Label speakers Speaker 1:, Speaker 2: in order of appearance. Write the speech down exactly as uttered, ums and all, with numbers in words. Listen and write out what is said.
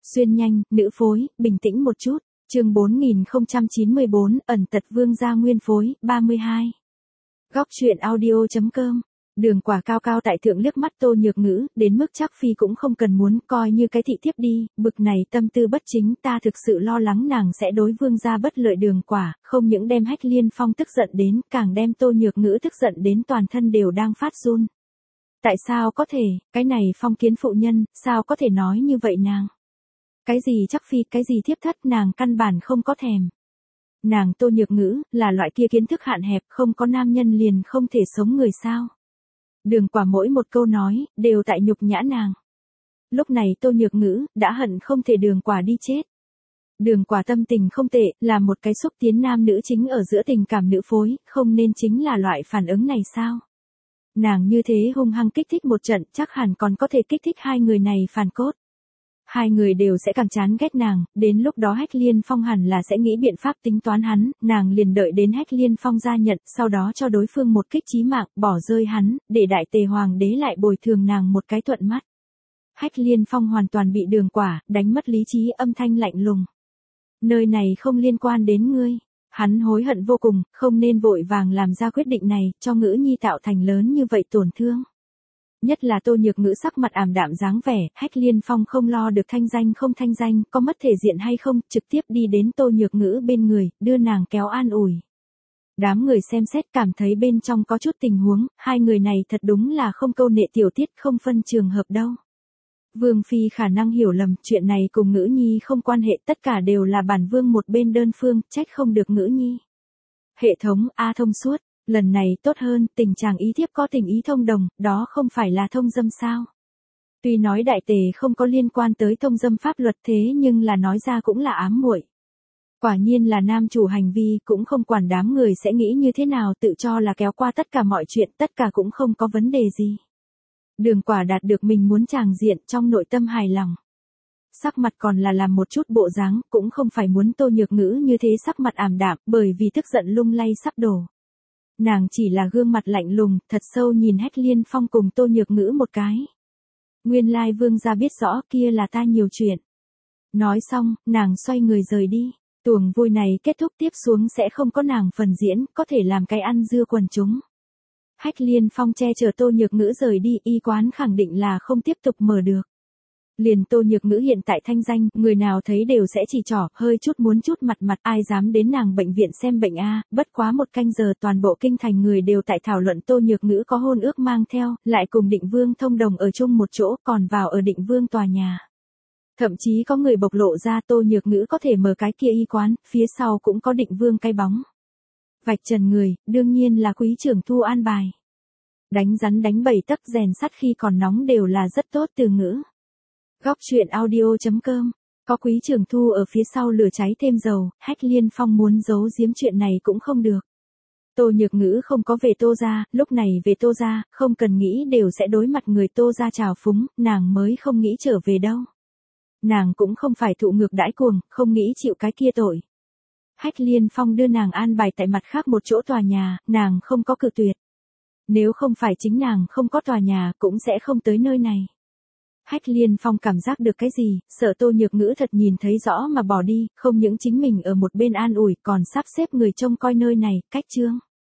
Speaker 1: Xuyên nhanh, nữ phối, bình tĩnh một chút. Chương bốn nghìn không trăm chín mươi bốn, ẩn tật vương gia nguyên phối, ba mươi hai. Góc truyện audio.com. Đường Quả cao cao tại thượng liếc mắt Tô Nhược Ngữ, đến mức chắc phi cũng không cần muốn, coi như cái thị thiếp đi, bực này tâm tư bất chính, ta thực sự lo lắng nàng sẽ đối vương gia bất lợi. Đường Quả, không những đem Hách Liên Phong tức giận đến, càng đem Tô Nhược Ngữ tức giận đến toàn thân đều đang phát run. Tại sao có thể, cái này phong kiến phụ nhân, sao có thể nói như vậy nàng? Cái gì chắc phi, cái gì thiếp thất, nàng căn bản không có thèm. Nàng Tô Nhược Ngữ, là loại kia kiến thức hạn hẹp, không có nam nhân liền không thể sống người sao. Đường Quả mỗi một câu nói, đều tại nhục nhã nàng. Lúc này Tô Nhược Ngữ, đã hận không thể Đường Quả đi chết. Đường Quả tâm tình không tệ, là một cái xúc tiến nam nữ chính ở giữa tình cảm nữ phối, không nên chính là loại phản ứng này sao? Nàng như thế hung hăng kích thích một trận, chắc hẳn còn có thể kích thích hai người này phản cốt. Hai người đều sẽ càng chán ghét nàng, đến lúc đó Hách Liên Phong hẳn là sẽ nghĩ biện pháp tính toán hắn, nàng liền đợi đến Hách Liên Phong ra nhận, sau đó cho đối phương một kích chí mạng, bỏ rơi hắn, để đại tề hoàng đế lại bồi thường nàng một cái thuận mắt. Hách Liên Phong hoàn toàn bị Đường Quả đánh mất lý trí, âm thanh lạnh lùng. Nơi này không liên quan đến ngươi. Hắn hối hận vô cùng, không nên vội vàng làm ra quyết định này, cho Ngữ Nhi tạo thành lớn như vậy tổn thương. Nhất là Tô Nhược Ngữ sắc mặt ảm đạm dáng vẻ, Hách Liên Phong không lo được thanh danh không thanh danh, có mất thể diện hay không, trực tiếp đi đến Tô Nhược Ngữ bên người, đưa nàng kéo an ủi. Đám người xem xét cảm thấy bên trong có chút tình huống, hai người này thật đúng là không câu nệ tiểu tiết, không phân trường hợp đâu. Vương phi khả năng hiểu lầm, chuyện này cùng Ngữ Nhi không quan hệ, tất cả đều là bản vương một bên đơn phương, trách không được Ngữ Nhi. Hệ thống A thông suốt. Lần này tốt hơn, tình chàng ý thiếp có tình ý thông đồng, đó không phải là thông dâm sao? Tuy nói đại tề không có liên quan tới thông dâm pháp luật thế nhưng là nói ra cũng là ám muội. Quả nhiên là nam chủ hành vi, cũng không quản đám người sẽ nghĩ như thế nào, tự cho là kéo qua tất cả mọi chuyện, tất cả cũng không có vấn đề gì. Đường Quả đạt được mình muốn tràng diện, trong nội tâm hài lòng. Sắc mặt còn là làm một chút bộ dáng, cũng không phải muốn Tô Nhược Ngữ như thế sắc mặt ảm đạm, bởi vì tức giận lung lay sắp đổ. Nàng chỉ là gương mặt lạnh lùng, thật sâu nhìn Hách Liên Phong cùng Tô Nhược Ngữ một cái. Nguyên lai vương gia biết rõ kia là ta nhiều chuyện. Nói xong, nàng xoay người rời đi. Tuồng vui này kết thúc tiếp xuống sẽ không có nàng phần diễn, có thể làm cái ăn dưa quần chúng. Hách Liên Phong che chở Tô Nhược Ngữ rời đi, y quán khẳng định là không tiếp tục mở được. Liền Tô Nhược Ngữ hiện tại thanh danh, người nào thấy đều sẽ chỉ trỏ, hơi chút muốn chút mặt mặt, ai dám đến nàng bệnh viện xem bệnh a, bất quá một canh giờ toàn bộ kinh thành người đều tại thảo luận Tô Nhược Ngữ có hôn ước mang theo, lại cùng Định Vương thông đồng ở chung một chỗ, còn vào ở Định Vương tòa nhà. Thậm chí có người bộc lộ ra Tô Nhược Ngữ có thể mở cái kia y quán, phía sau cũng có Định Vương cái bóng. Vạch trần người, đương nhiên là quý trưởng Thu an bài. Đánh rắn đánh bầy tấc, rèn sắt khi còn nóng đều là rất tốt từ ngữ. Góc truyện audio.com. Có quý trưởng Thu ở phía sau lửa cháy thêm dầu, Hách Liên Phong muốn giấu giếm chuyện này cũng không được. Tô Nhược Ngữ không có về Tô gia, lúc này về Tô gia, không cần nghĩ đều sẽ đối mặt người Tô gia trào phúng, nàng mới không nghĩ trở về đâu. Nàng cũng không phải thụ ngược đãi cuồng, không nghĩ chịu cái kia tội. Hách Liên Phong đưa nàng an bài tại mặt khác một chỗ tòa nhà, nàng không có cự tuyệt. Nếu không phải chính nàng không có tòa nhà, cũng sẽ không tới nơi này. Hách Liên Phong cảm giác được cái gì, sợ Tô Nhược Ngữ thật nhìn thấy rõ mà bỏ đi, không những chính mình ở một bên an ủi, còn sắp xếp người trông coi nơi này, cách trương.